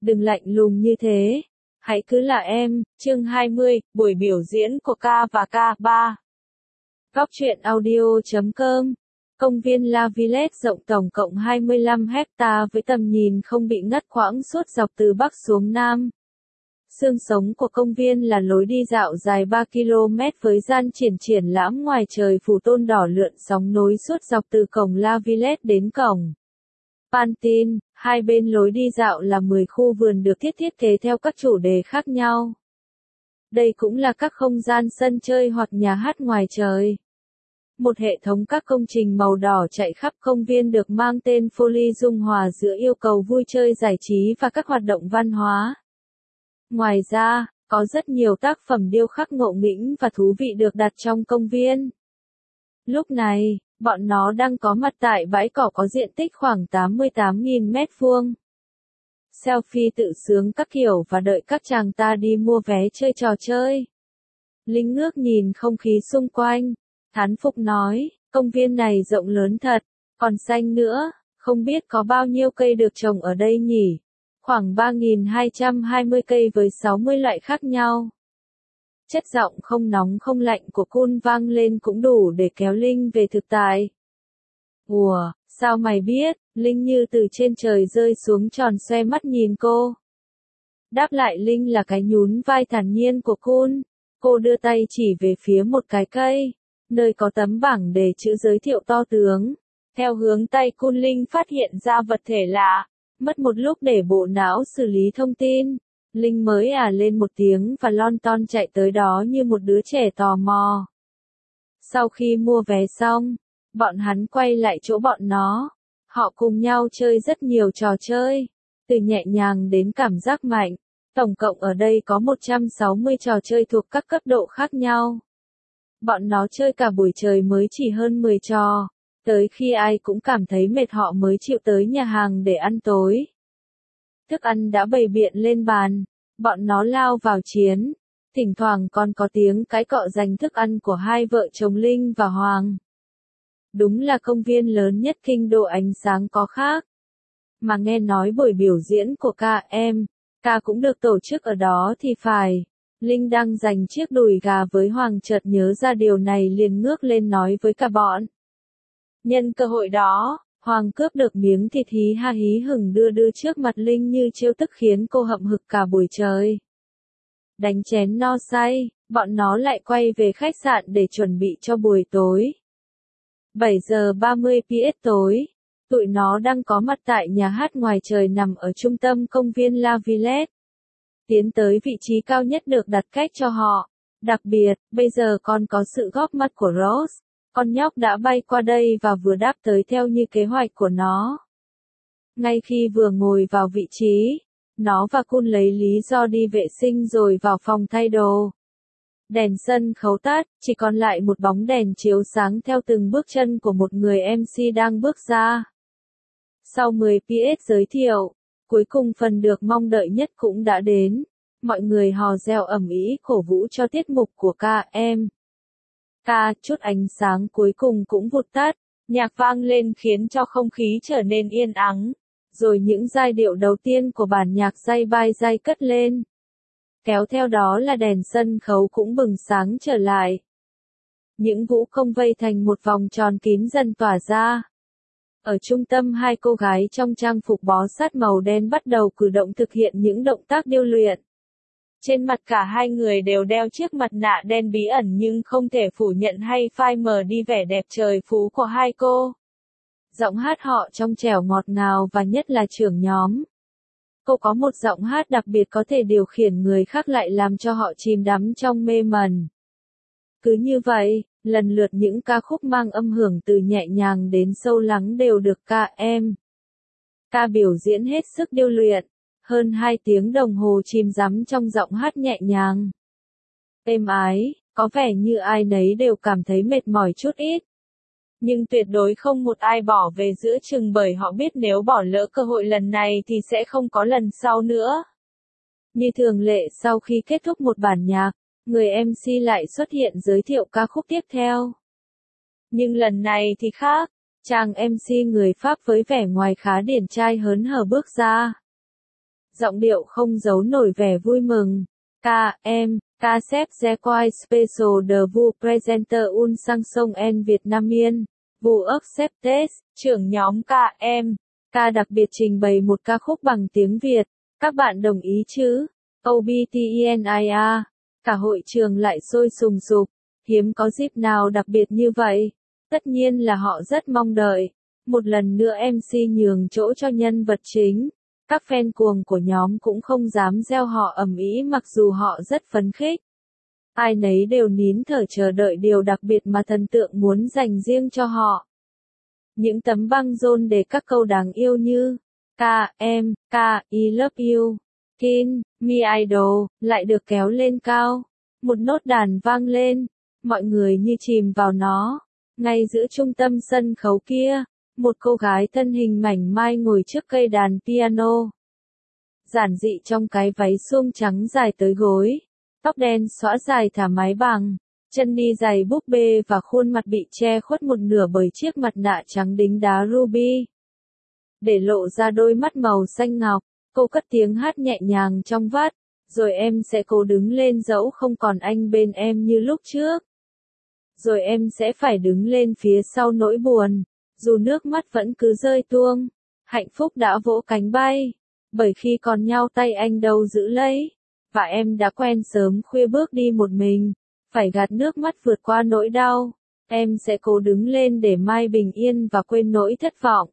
đừng lạnh lùng như thế. Hãy cứ là em, chương 20, buổi biểu diễn của K và K3. Góc truyện audio.com. Công viên La Villette rộng tổng cộng 25 hecta với tầm nhìn không bị ngắt quãng suốt dọc từ Bắc xuống Nam. Xương sống của công viên là lối đi dạo dài 3 km với gian triển lãm ngoài trời phủ tôn đỏ lượn sóng nối suốt dọc từ cổng La Villette đến cổng Pantin. Hai bên lối đi dạo là 10 khu vườn được thiết kế theo các chủ đề khác nhau. Đây cũng là các không gian sân chơi hoặc nhà hát ngoài trời. Một hệ thống các công trình màu đỏ chạy khắp công viên được mang tên Folie dung hòa giữa yêu cầu vui chơi giải trí và các hoạt động văn hóa. Ngoài ra, có rất nhiều tác phẩm điêu khắc ngộ nghĩnh và thú vị được đặt trong công viên. Lúc này, bọn nó đang có mặt tại bãi cỏ có diện tích khoảng 88.000 mét vuông. Selfie tự sướng các kiểu và đợi các chàng ta đi mua vé chơi trò chơi. Linh ngước nhìn không khí xung quanh, thán phục nói, công viên này rộng lớn thật, còn xanh nữa, không biết có bao nhiêu cây được trồng ở đây nhỉ? Khoảng 3.220 cây với 60 loại khác nhau. Chất giọng không nóng không lạnh của Kun vang lên cũng đủ để kéo Linh về thực tại. Ủa, sao mày biết? Linh như từ trên trời rơi xuống tròn xoe mắt nhìn cô. Đáp lại Linh là cái nhún vai thản nhiên của Kun. Cô đưa tay chỉ về phía một cái cây, nơi có tấm bảng đề chữ giới thiệu to tướng. Theo hướng tay Kun, Linh phát hiện ra vật thể lạ. Mất một lúc để bộ não xử lý thông tin, Linh mới lên một tiếng và lon ton chạy tới đó như một đứa trẻ tò mò. Sau khi mua vé xong, bọn hắn quay lại chỗ bọn nó. Họ cùng nhau chơi rất nhiều trò chơi, từ nhẹ nhàng đến cảm giác mạnh. Tổng cộng ở đây có 160 trò chơi thuộc các cấp độ khác nhau. Bọn nó chơi cả buổi trời mới chỉ hơn 10 trò. Tới khi ai cũng cảm thấy mệt họ mới chịu tới nhà hàng để ăn tối. Thức ăn đã bày biện lên bàn, bọn nó lao vào chiến. Thỉnh thoảng còn có tiếng cái cọ giành thức ăn của hai vợ chồng Linh và Hoàng. Đúng là công viên lớn nhất kinh đô, ánh sáng có khác. Mà nghe nói buổi biểu diễn của K cũng được tổ chức ở đó thì phải. Linh đang giành chiếc đùi gà với Hoàng chợt nhớ ra điều này liền ngước lên nói với cả bọn. Nhân cơ hội đó, Hoàng cướp được miếng thịt hí ha hí hửng đưa trước mặt Linh như trêu tức khiến cô hậm hực cả buổi trời. Đánh chén no say, bọn nó lại quay về khách sạn để chuẩn bị cho buổi tối. 7 giờ 30 PS tối, tụi nó đang có mặt tại nhà hát ngoài trời nằm ở trung tâm công viên La Villette. Tiến tới vị trí cao nhất được đặt cách cho họ. Đặc biệt, bây giờ còn có sự góp mặt của Rose. Con nhóc đã bay qua đây và vừa đáp tới theo như kế hoạch của nó. Ngay khi vừa ngồi vào vị trí, nó và Kun lấy lý do đi vệ sinh rồi vào phòng thay đồ. Đèn sân khấu tắt, chỉ còn lại một bóng đèn chiếu sáng theo từng bước chân của một người MC đang bước ra. Sau 10 PS giới thiệu, cuối cùng phần được mong đợi nhất cũng đã đến. Mọi người hò reo ầm ĩ cổ vũ cho tiết mục của chút ánh sáng cuối cùng cũng vụt tắt, nhạc vang lên khiến cho không khí trở nên yên ắng, rồi những giai điệu đầu tiên của bản nhạc day by day cất lên. Kéo theo đó là đèn sân khấu cũng bừng sáng trở lại. Những vũ công vây thành một vòng tròn kín dần tỏa ra. Ở trung tâm hai cô gái trong trang phục bó sát màu đen bắt đầu cử động thực hiện những động tác điêu luyện. Trên mặt cả hai người đều đeo chiếc mặt nạ đen bí ẩn nhưng không thể phủ nhận hay phai mờ đi vẻ đẹp trời phú của hai cô. Giọng hát họ trong trẻo ngọt ngào và nhất là trưởng nhóm. Cô có một giọng hát đặc biệt có thể điều khiển người khác lại làm cho họ chìm đắm trong mê mẩn. Cứ như vậy, lần lượt những ca khúc mang âm hưởng từ nhẹ nhàng đến sâu lắng đều được K biểu diễn hết sức điêu luyện. Hơn 2 tiếng đồng hồ chìm đắm trong giọng hát nhẹ nhàng. Êm ái, có vẻ như ai nấy đều cảm thấy mệt mỏi chút ít. Nhưng tuyệt đối không một ai bỏ về giữa chừng bởi họ biết nếu bỏ lỡ cơ hội lần này thì sẽ không có lần sau nữa. Như thường lệ sau khi kết thúc một bản nhạc, người MC lại xuất hiện giới thiệu ca khúc tiếp theo. Nhưng lần này thì khác, chàng MC người Pháp với vẻ ngoài khá điển trai hớn hở bước ra. Giọng điệu không giấu nổi vẻ vui mừng. Ca xếp sẽ quay special de vous presenter un chanson en vietnamien. Vous acceptez, trưởng nhóm ca đặc biệt trình bày một ca khúc bằng tiếng Việt. Các bạn đồng ý chứ? OBTENIA. Cả hội trường lại sôi sùng sục. Hiếm có dịp nào đặc biệt như vậy. Tất nhiên là họ rất mong đợi. Một lần nữa MC nhường chỗ cho nhân vật chính. Các fan cuồng của nhóm cũng không dám reo họ ầm ĩ mặc dù họ rất phấn khích. Ai nấy đều nín thở chờ đợi điều đặc biệt mà thần tượng muốn dành riêng cho họ. Những tấm băng rôn để các câu đáng yêu như I love you, Teen, Me Idol, lại được kéo lên cao. Một nốt đàn vang lên, mọi người như chìm vào nó. Ngay giữa trung tâm sân khấu kia, một cô gái thân hình mảnh mai ngồi trước cây đàn piano. Giản dị trong cái váy suông trắng dài tới gối, tóc đen xõa dài thả mái bằng, chân đi giày búp bê và khuôn mặt bị che khuất một nửa bởi chiếc mặt nạ trắng đính đá ruby. Để lộ ra đôi mắt màu xanh ngọc, cô cất tiếng hát nhẹ nhàng trong vắt, rồi em sẽ cố đứng lên dẫu không còn anh bên em như lúc trước. Rồi em sẽ phải đứng lên phía sau nỗi buồn, dù nước mắt vẫn cứ rơi tuông. Hạnh phúc đã vỗ cánh bay, bởi khi còn nhau tay anh đâu giữ lấy. Và em đã quen sớm khuya bước đi một mình, phải gạt nước mắt vượt qua nỗi đau. Em sẽ cố đứng lên để mai bình yên và quên nỗi thất vọng.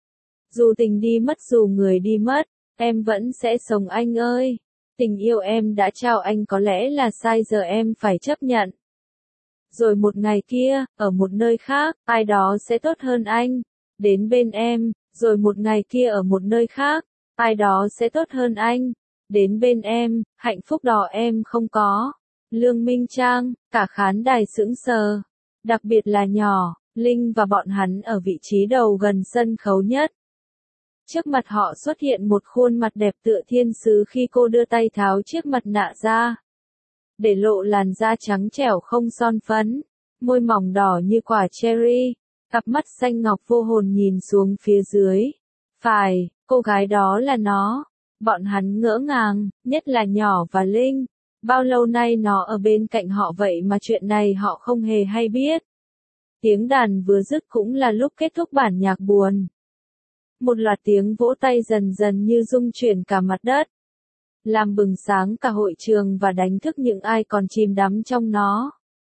Dù tình đi mất dù người đi mất, em vẫn sẽ sống anh ơi. Tình yêu em đã trao anh có lẽ là sai giờ em phải chấp nhận. Rồi một ngày kia, ở một nơi khác, ai đó sẽ tốt hơn anh. Đến bên em, rồi một ngày kia ở một nơi khác, ai đó sẽ tốt hơn anh. Đến bên em, hạnh phúc đó em không có. Lương Minh Trang, cả khán đài sững sờ. Đặc biệt là nhỏ, Linh và bọn hắn ở vị trí đầu gần sân khấu nhất. Trước mặt họ xuất hiện một khuôn mặt đẹp tựa thiên sứ khi cô đưa tay tháo chiếc mặt nạ ra. Để lộ làn da trắng trẻo không son phấn, môi mỏng đỏ như quả cherry, cặp mắt xanh ngọc vô hồn nhìn xuống phía dưới. Phải, cô gái đó là nó. Bọn hắn ngỡ ngàng, nhất là nhỏ và Linh. Bao lâu nay nó ở bên cạnh họ vậy mà chuyện này họ không hề hay biết. Tiếng đàn vừa dứt cũng là lúc kết thúc bản nhạc buồn. Một loạt tiếng vỗ tay dần dần như rung chuyển cả mặt đất. Làm bừng sáng cả hội trường và đánh thức những ai còn chìm đắm trong nó.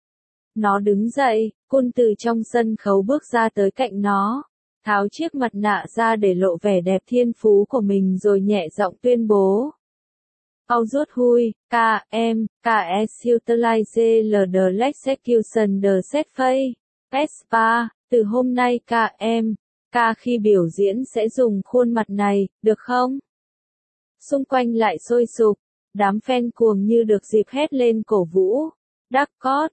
Nó đứng dậy, Kun từ trong sân khấu bước ra tới cạnh nó, tháo chiếc mặt nạ ra để lộ vẻ đẹp thiên phú của mình rồi nhẹ giọng tuyên bố. Aujourd'hui, es utilize le de l'execution de cette feuille, Espa, từ hôm nay khi biểu diễn sẽ dùng khuôn mặt này, được không? Xung quanh lại sôi sục, đám fan cuồng như được dịp hét lên cổ vũ. D'accord,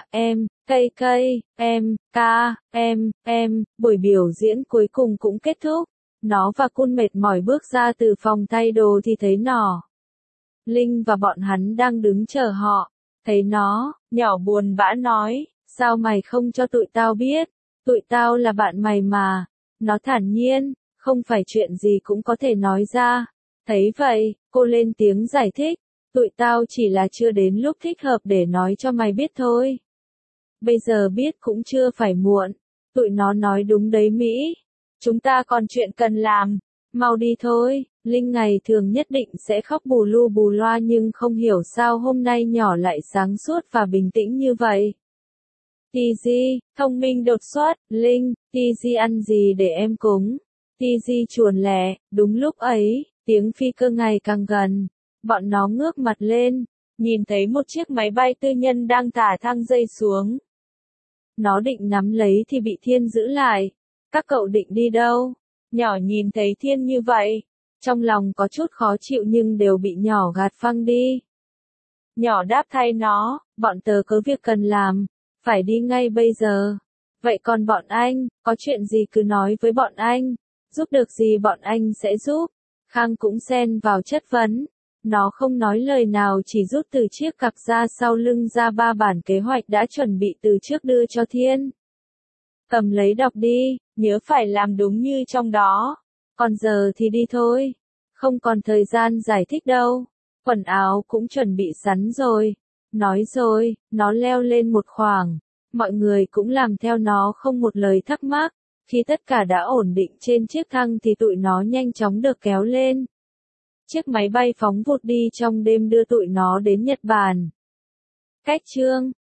buổi biểu diễn cuối cùng cũng kết thúc. Nó và Kun mệt mỏi bước ra từ phòng thay đồ thì thấy nó. Linh và bọn hắn đang đứng chờ họ. Thấy nó, nhỏ buồn bã nói, sao mày không cho tụi tao biết? Tụi tao là bạn mày mà. Nó thản nhiên, không phải chuyện gì cũng có thể nói ra. Thấy vậy, cô lên tiếng giải thích. Tụi tao chỉ là chưa đến lúc thích hợp để nói cho mày biết thôi. Bây giờ biết cũng chưa phải muộn. Tụi nó nói đúng đấy Mỹ. Chúng ta còn chuyện cần làm. Mau đi thôi. Linh ngày thường nhất định sẽ khóc bù lu bù loa nhưng không hiểu sao hôm nay nhỏ lại sáng suốt và bình tĩnh như vậy. TG, thông minh đột xuất, Linh, TG ăn gì để em cúng? TG chuồn lẻ, đúng lúc ấy, tiếng phi cơ ngày càng gần. Bọn nó ngước mặt lên, nhìn thấy một chiếc máy bay tư nhân đang thả thang dây xuống. Nó định nắm lấy thì bị Thiên giữ lại. Các cậu định đi đâu? Nhỏ nhìn thấy Thiên như vậy, trong lòng có chút khó chịu nhưng đều bị nhỏ gạt phăng đi. Nhỏ đáp thay nó, bọn tớ có việc cần làm, phải đi ngay bây giờ. Vậy còn bọn anh, có chuyện gì cứ nói với bọn anh, giúp được gì bọn anh sẽ giúp. Khang cũng xen vào chất vấn. Nó không nói lời nào chỉ rút từ chiếc cặp ra sau lưng ra 3 bản kế hoạch đã chuẩn bị từ trước đưa cho Thiên. Cầm lấy đọc đi, nhớ phải làm đúng như trong đó. Còn giờ thì đi thôi. Không còn thời gian giải thích đâu. Quần áo cũng chuẩn bị sẵn rồi. Nói rồi, nó leo lên một khoảng. Mọi người cũng làm theo nó không một lời thắc mắc. Khi tất cả đã ổn định trên chiếc thăng thì tụi nó nhanh chóng được kéo lên. Chiếc máy bay phóng vụt đi trong đêm đưa tụi nó đến Nhật Bản. Cách chương